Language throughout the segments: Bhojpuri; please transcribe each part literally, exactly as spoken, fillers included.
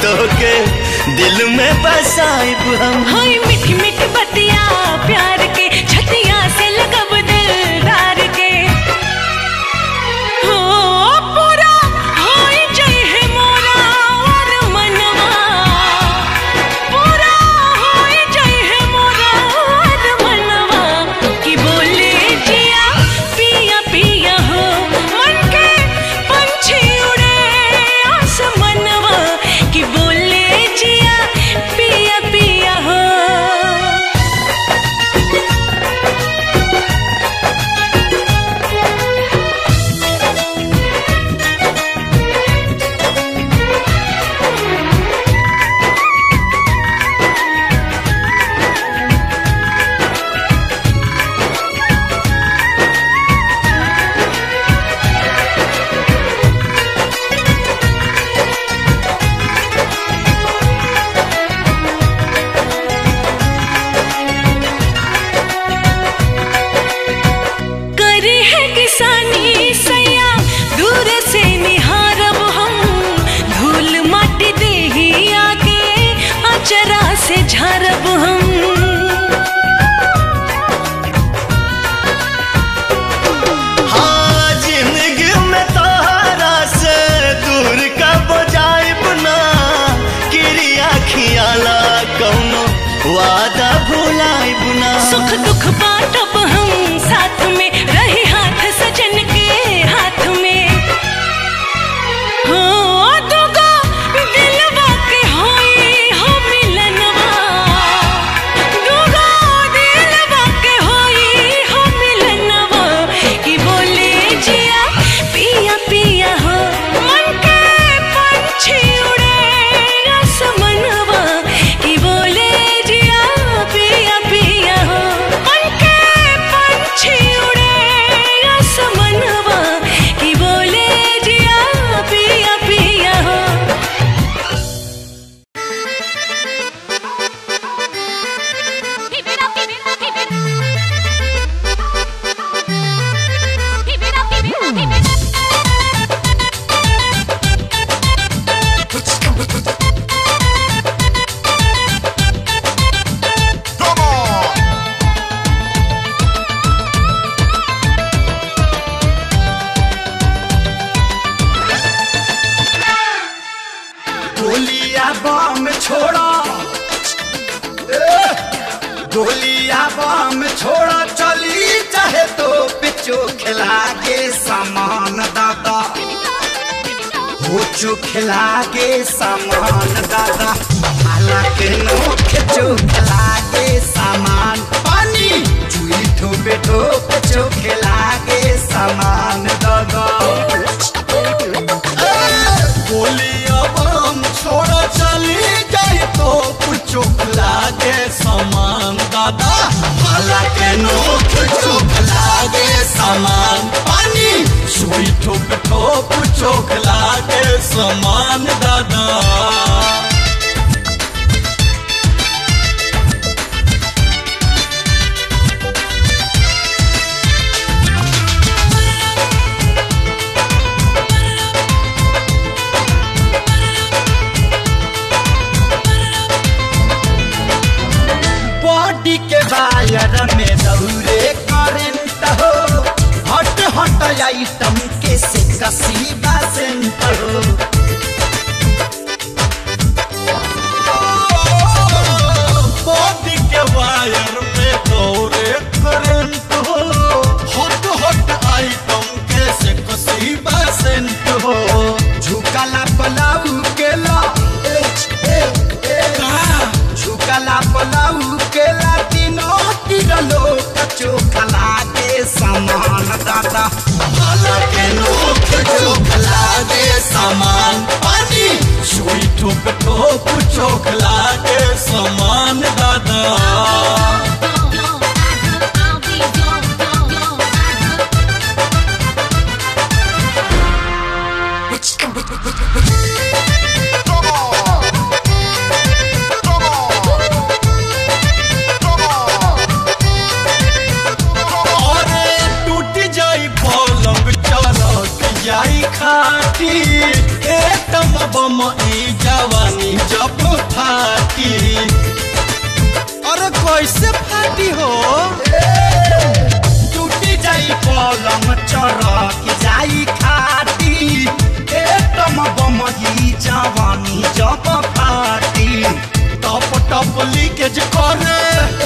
तो के दिल में बसाइब हम। हाय मीठी मीठी बतिया प्यार के छतिया से लगब दिलदार के हो पूरा हाय जय है मोरा और मनवा पूरा हाय जय है मोरा और मनवा कि बोले जिया पिया पिया हो मन के पंछी उड़े आसमानवा कि बोले जिया पिया पिया हो। करे है किसानी सैया दूर से निहारब हम धूल माटी देही आके अचरा से झारब हम। हाँ जिंदगी में तोहरा से दूर कब जाइब ना क्रिया खियाला कौनो वादा भुलाइब ना। सुख दुख बांटब हम साथ में रही हाथ सजन के हाथ में हो दुगो दिलवा के होई हो मिलनवा दुगो दिलवा के होई हो मिलनवा कि बोले जिया पिया पिया हो मन के पंछी उड़े आसमानवा कि बोले जिया पिया पिया हो मन के पंछी उड़े आसमानवा कि बोले जिया पिया पिया हो। Keep it up, keep it up, keep it. Keep it up, keep it up, keep it. गोलिया बम छोड़ा गोलिया बम छोड़ा चली चाहे तो पिचो खिला के सामान दादा हो चो खिला के सामान दादा आला के नोख चो खिला के सामान पानी चुई ठोपे ठोप चो खिला के सामान दादा गोलिया बम छोड़ा चली जाए तो कुछ लागे सामान दादा भला के नोक चोख लागे सामान पानी सुई ठोप ठोप चोख लागे सामान दादा। बॉडी के वायर में दौरे करंट हो हट हट आइटम के से कसी बासेंट हो बॉडी के वायर में दौरे करंट हो हट हट आइटम के से कसी बासेंट हो झुकाला पलाऊ के ला झुकाला पलाऊ के ला तीनों तिरलो कचो खला के सामान दादा भला के नोक चोख लागे सामान पानी सुई ठोप ठोप चोख लागे सामान दादा। खाती ए तम बम ई जवानी कैसे फाटी हो टूटी जाई पलंग चरक जाई खाटी एटम बम ही जवानी जब फाटी टप टप लीकेज करे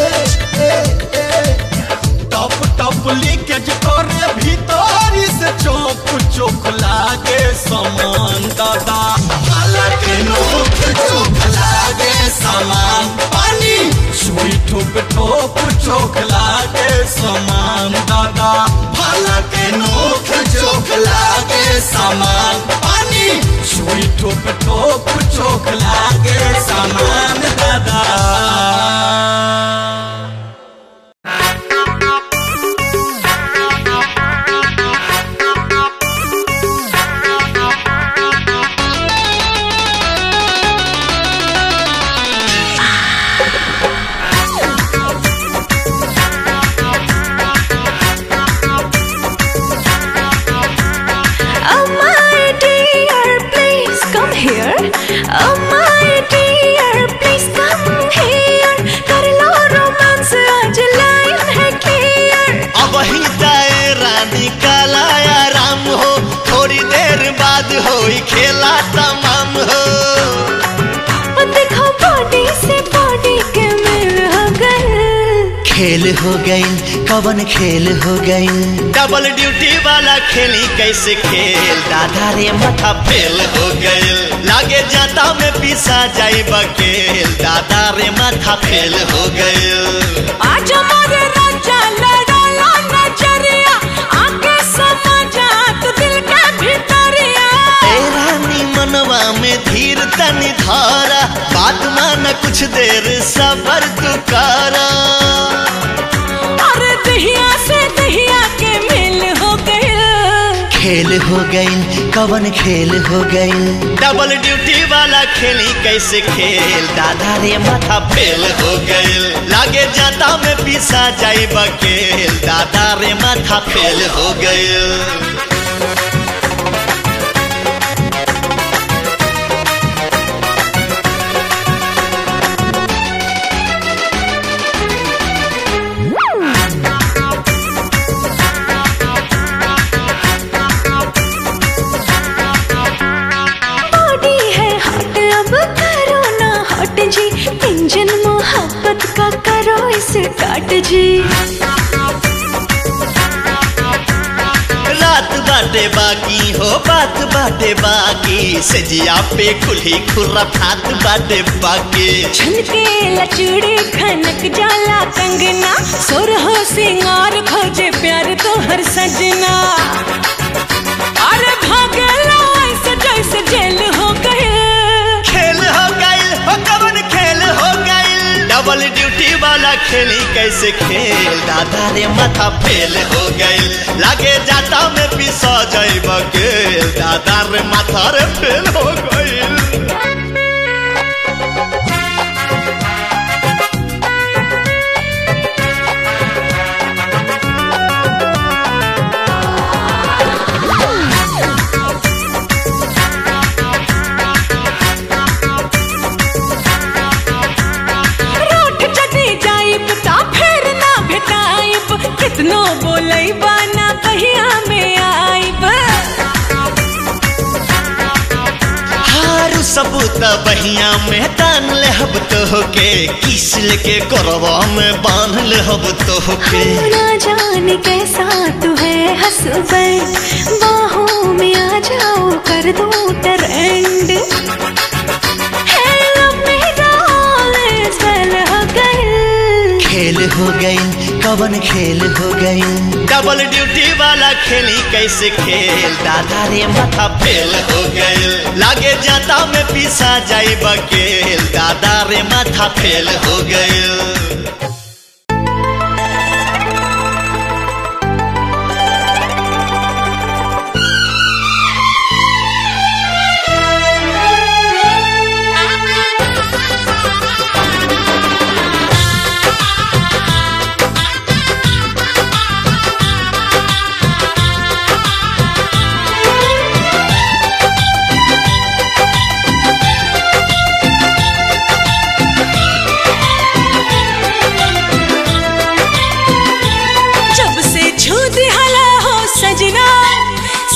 टप टप लीकेज करे भीतर से चोक चोक लागे समान दादा हालांकि नोक चोक लागे समान पानी सुई ठोक ठोक चोक लागे समान दादा हालांकि नोक चोक लागे समान पानी सुई ठोक ठोक चोक लागे समान दादा Oh my dear, please come here. कर लो रोमांस आज लाइन है clear. अब ही दायरा निकाला आराम हो थोड़ी देर बाद हो खेला तमाम हो देखो बॉडी से बॉडी के मिल हो गए खेल हो गई कवन खेल हो गई डबल ड्यूटी वाला खेली कैसे खेल दादा रे माथा फेल हो गई लागे जाता में पिसा जाई बकेल दादा रे माथा फेल हो गई आज हमारे राजा लड़ाला नजरिया आके समझा तू दिल के भीतरिया ए रानी मनवा में धीर तनी धारा बात मान कुछ देर सबर तू करा अरे दहिया से दहिया के मिल हो गए खेल हो गई कवन खेल हो गई डबल ड्यूटी वाला खेली कैसे खेल दादा रे माथा फेल हो गई लागे जाता में पिसा जाई बकेल दादा रे माथा फेल हो गई जी इंजन मोहब्बत का करो इसे काट जी रात बाटे बाकी हो बात बाटे बाकी सजिया पे खुली खुर्रा फात बाटे बाकी छनके लचूड़ी खनक जाला कंगना सुर हो सिंगार खोजे प्यार तो हर सजना अरे भागे लो ऐसे जैसे जेल हो गए खेल हो गई हो कवन खेल हो गई डबल ड्यूटी वाला खेली कैसे खेल दादा रे माथा फेल हो गई लागे जाता में पिसा जाई बकेल दादा रे माथा रे फेल हो गई कितनो बोलई बाना कहिया में आईब हारू सबूत बहिया में तान ले हब तो होके किस लेके करवा में बांध ले हब तो होके ना जाने कैसा तू है हसबैंड बाहों में आ जाओ कर दो ट्रेंड खेल हो गई कवन खेल हो गई डबल ड्यूटी वाला खेली कैसे खेल दादा रे माथा फेल हो गई लागे जाता में पिसा जाई बकेल दादा रे माथा फेल हो गई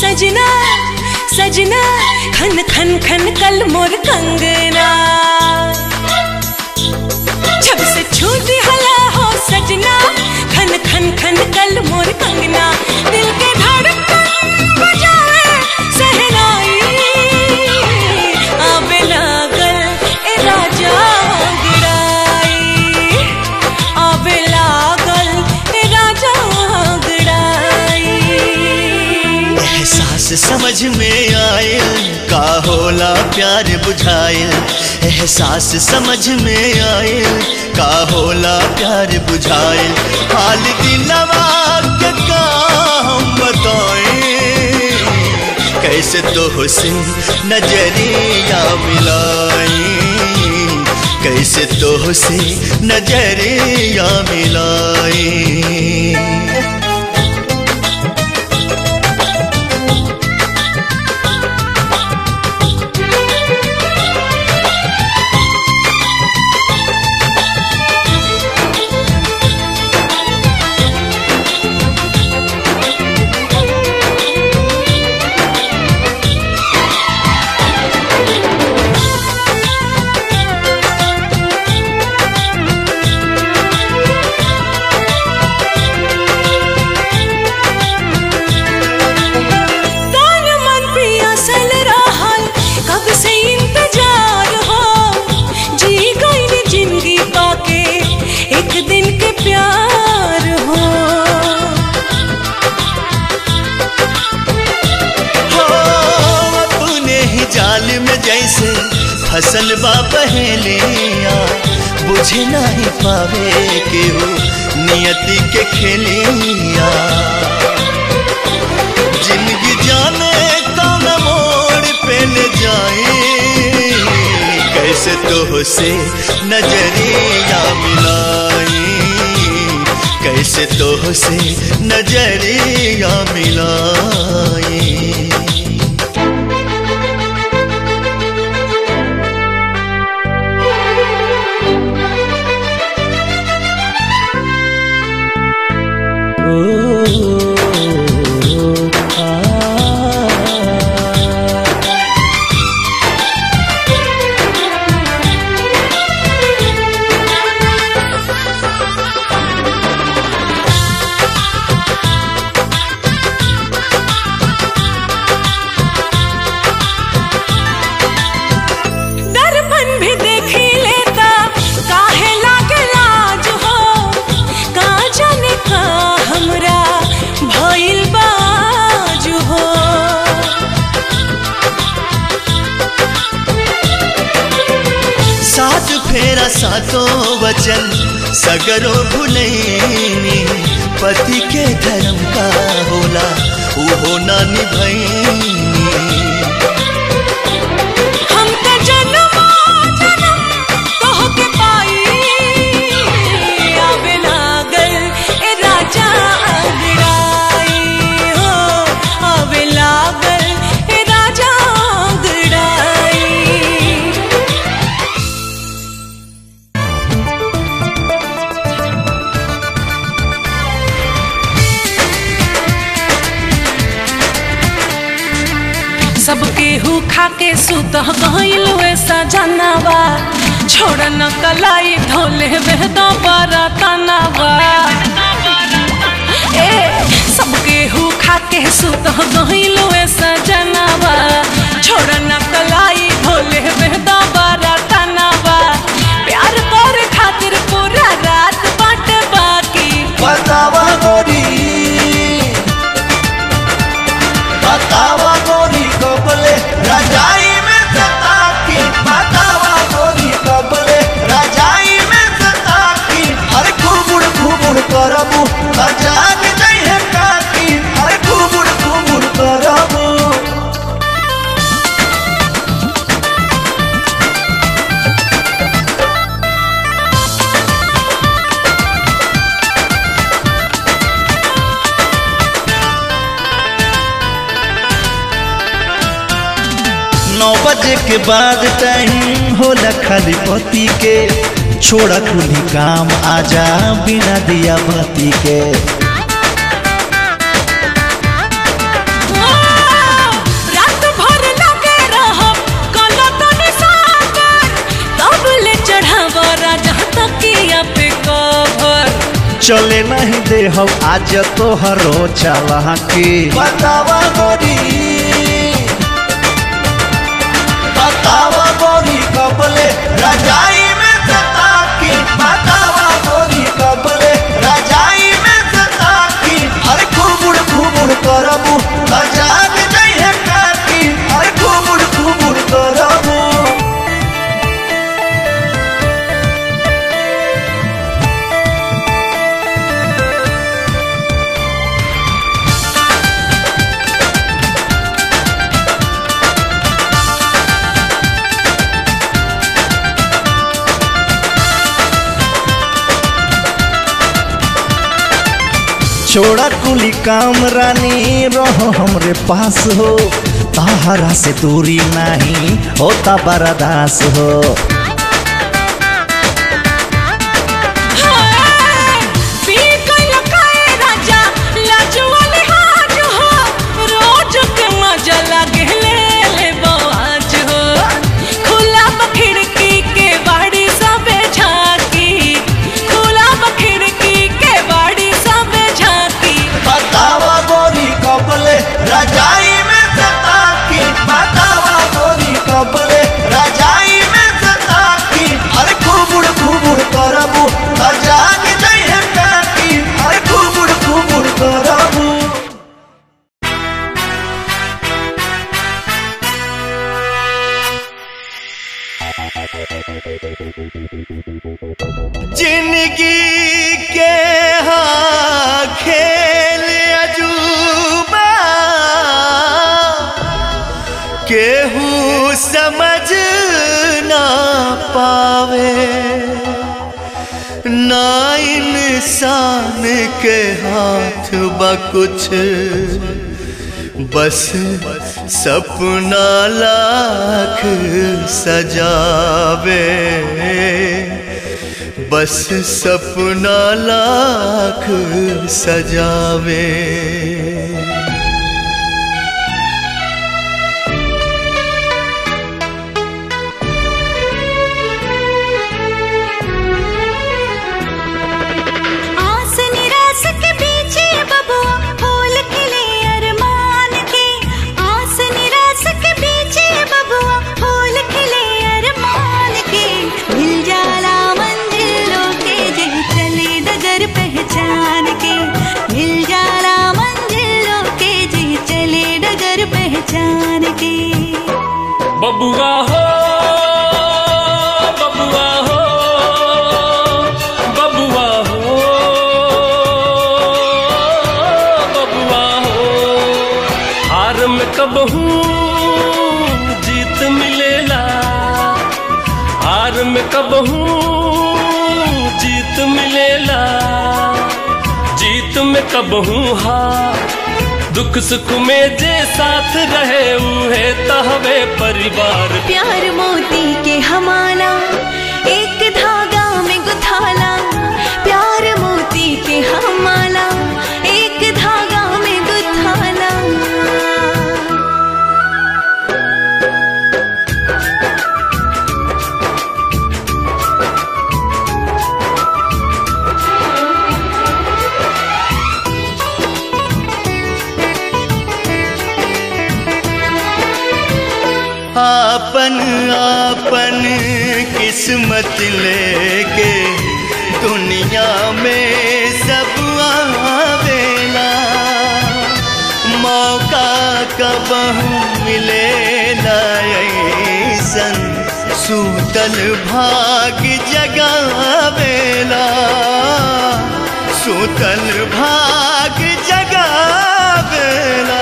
सजना सजना खन खन खन कल मोर कंगना जब से छूटी हला हो सजना खन खन खन कल मोर कंगना दिल के धड़कन बजाए सहनाई आवे लागल ए राजा गड़ाई आवे लागल ए राजा गड़ाई एहसास समझ में आयल का होला प्यार बुझाइल एहसास समझ में आयल का होला प्यार बुझाइल हाल दिलवा के का हम बताएं कैसे तो से नजरिया मिलाई कैसे तो से नजरिया मिलाई फसल बा पहलिया बुझे नहीं पावे के हो नियति के खेलिया जिंदगी जाने कौन मोड़ पे ले जाए कैसे तो से नजरिया मिलाई कैसे तो से नजरिया मिलाई फेरा सातों वचन सगरो भुलैनी पति के धर्म का होला वो ना निभैनी हम तो जन्म जन्म कहो के पाई आवे लागल ए राजा गड़ाई हो आवे लागल ए राजा गड़ाई सबके हु खाके सुत गइल वैसा जानवा छोड़ न कलाई धोले बेहदा बारा तनावा ए सबके हु खाके सुत गइल वैसा जानवा छोड़ न कलाई धोले बेहदा बारा तनावा प्यार कर खातिर पूरा रात बाट बाकी बतावा गोरी बतावा गोरी कबले रजाई में सता की बतावा गोरी कबले रजाई में सता की अरे घुमुड़ घुमुड़ करबू जाग जइहे काकी अरे घुमुड़ घुमुड़ करबू नौ बजे के बाद टाइम होला खाली पति के छोड़ा कुली काम आजा बिना दिया बत्ती के आ, चले नहीं दे हम आज तोहरो चला की बतावा गोरी बतावा गोरी कबले रजाई में सता की बतावा गोरी कबले रजाई में सता की अरे खूबुड़ खूबुड़ करबू जाग नहीं है काकी अरे खूबुड़ खूबुड़ करबू छोड़ा कुली काम रानी रहो हमरे पास हो ताहरा से दूरी नहीं होता बर्दास हो रजाई में सता की बतावा गोरी कबले रजाई में सता की अरे खूबुड़ खूबुड़ करबू जाग नहीं है काकी अरे खूबुड़ खूबुड़ करबू जिंदगी के हाँ खेल अजूबा केहू समझ ना पावे ना इंसान के हाथ बा कुछ बस सपना लाख सजावे बस सपना लाख सजावे बबुआ हो बबुआ हो बबुआ हो बबुआ हो हार में कब हूँ जीत मिलेला हार में कब हूँ जीत मिलेला जीत में कब हूँ हार दुख सुख में जे साथ रहे उहे तहवे परिवार प्यार मोती के हमारा एक धागा में गुथाला प्यार मोती के हमारा एक धागा में गुथाला आपन आपन किस्मत लेके दुनिया में सब आवेला मौका कब मिलेला ऐसन सूतल भाग जगावेला सूतल भाग जगावेला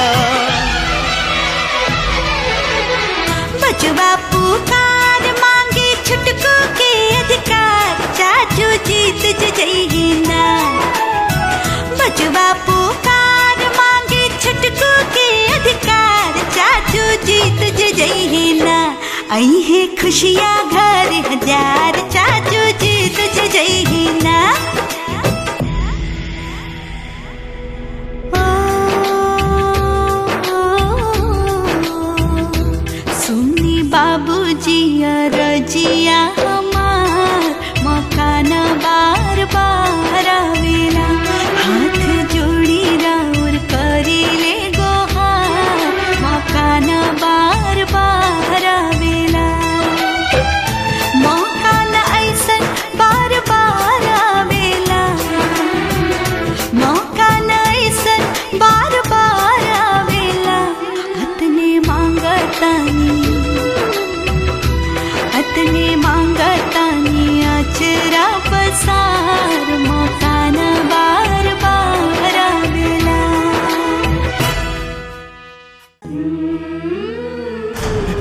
बचवा पुकार मांगे छुटकू के अधिकार चाचू जीत जइही ना बचवा पुकार मांगे छुटकू के अधिकार चाचू जीत जइही ना आई है खुशियाँ घर हजार चाचू जीत जइही ना बाबूजी रजिया हमार मकान बार बार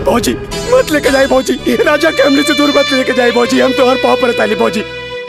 भौजी मत लेके जाए भौजी, राजा के हमले से दूर मत लेके जाए भौजी, हम तो हर पाँव पर ताली भौजी।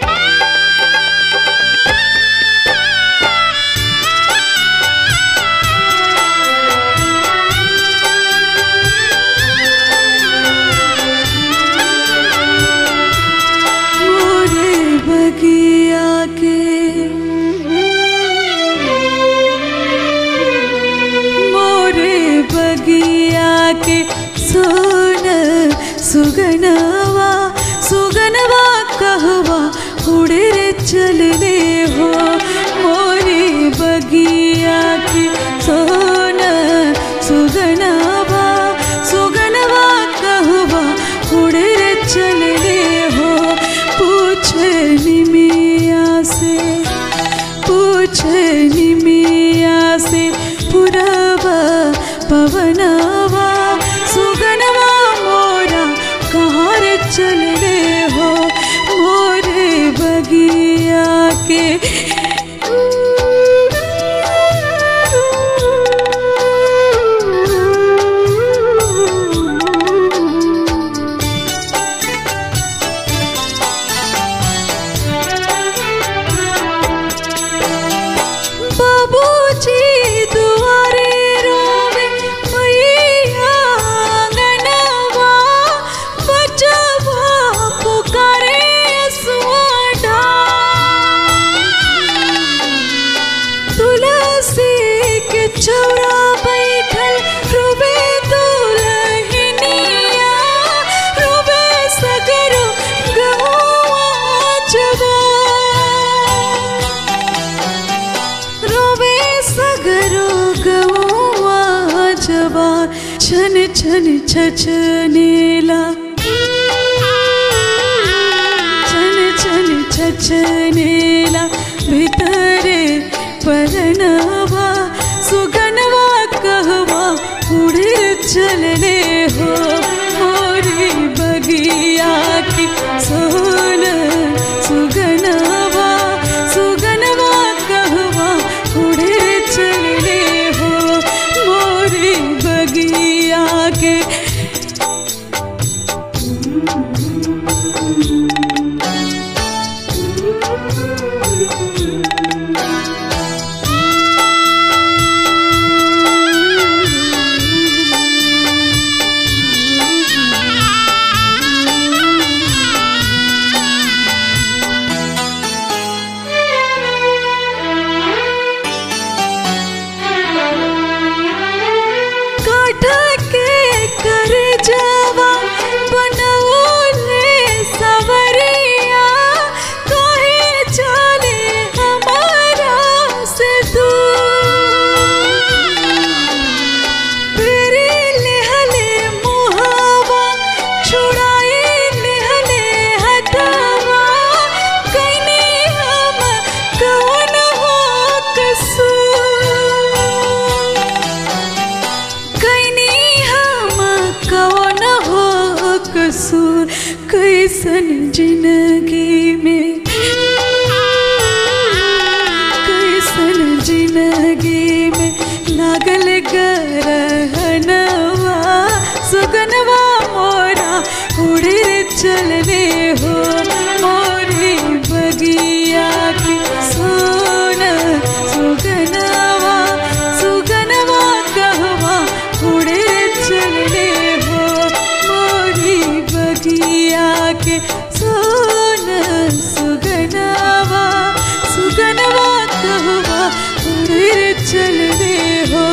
सुगनवा सुगनवा कहवा उड़े रे चलने हो मोरी बगिया की सोन सुगनवा सुगनवा कहवा उड़े रे चलने हो। पूछे निमिया से पूछे निमिया से पुरवा पवनवा सुगनवा मोरा कहाँ रे चलने हो मोरे बगिया के। बाबूजी दुआरे रोवे मैया आंगनवा बचवा पुकारे सुआडा। तुलसी के चौरा बैठल रोवे दुल्हनिया रोवे सगरो गहुआ जवा रोवे सगरो गहुआ जवा। छन छन छछनेला छन छन छछनेला भीतरे परनवा सुगनवा कहवा उड़े चलने हो मोरी बगिया की सोन सुगनवा सुगनवा कहवा उड़े चलने हो मोरी बगिया के। काठ के कर जावा बनौले सवरिया काहे चले हमारा से दूर। तेरे लेहले मुहावा छुड़ाए लेहले हटावा कइनी हम कौन हो कसूर। कइनी हम कौन हो कसूर कैसन जिंदगी में कैसन जिंदगी में लागल गरहनवा सुगनवा मोरा उड़े चलने हो मोरी बगिया की सोन सुगनवा सुगनवा कहवा उड़े चलने हो मोरी बगिया के सोन सुगनवा सुगनवा कहवा उड़े चलने हो।